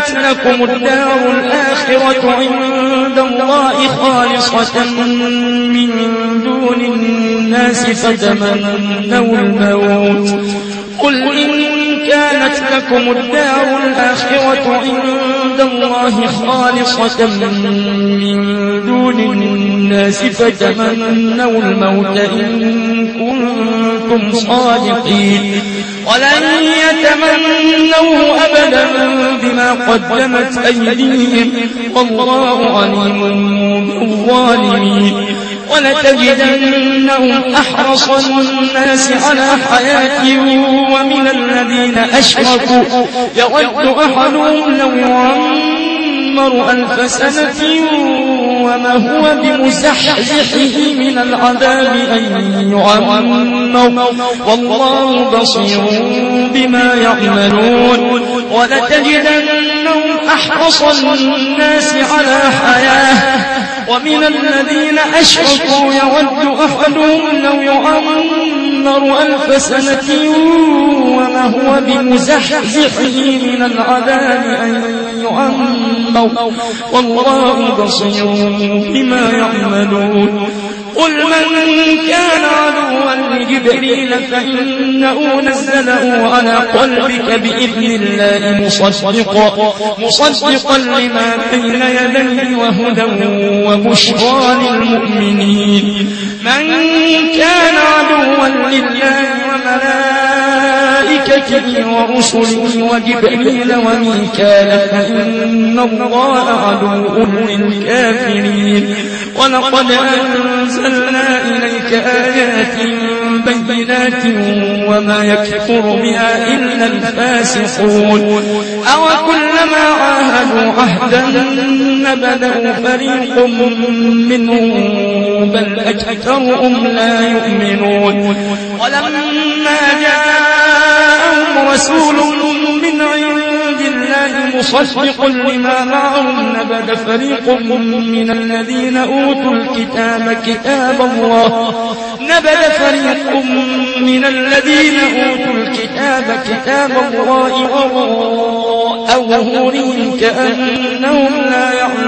كانت لكم الدار الآخرة عند الله خالصة من دون الناس فتمنوا الموت قل إن كانت لكم الدار الآخرة عند الله خالصة من دون الناس فتمنوا الموت إن كنتم صادقين ولن يتمنوه أبدا بما قدمت أيديهم والله عليم بالظالمين ولتجدنهم أحرص الناس على حياة ومن الذين أشركوا يود أحدهم لو يعمر 1000 سنة وما هو بمزحزحه من العذاب أن يعمر والله بصير بما يعملون ولتجدنهم أحرص الناس على حياة ومن الذين أشركوا يود أحدهم لو يعمر 1000 سنة وما هو بمزحزحه من العذاب أن يعمر والله بصير بما يعملون قل من كان عدوا لجبريل فإنه نزله على قلبك بإذن الله مصدقا لما بين يديه وهدى وبشرى للمؤمنين من كان عدوا لله وملائكته ورسله وجبريل وميكال فإن الله عدو للكافرين ولقد أنزلنا إليك آيات بينات وما يكفر بها إلا الفاسقون أوكلما عاهدوا عهدا نبذه فريق منهم بل أكثرهم لا يؤمنون ولما جاءهم رسول من عند الله مصدق لما معهم نبذ فريق من الذين أوتوا الكتاب كتاب الله وراء ظهورهم كأنهم لا يعلمون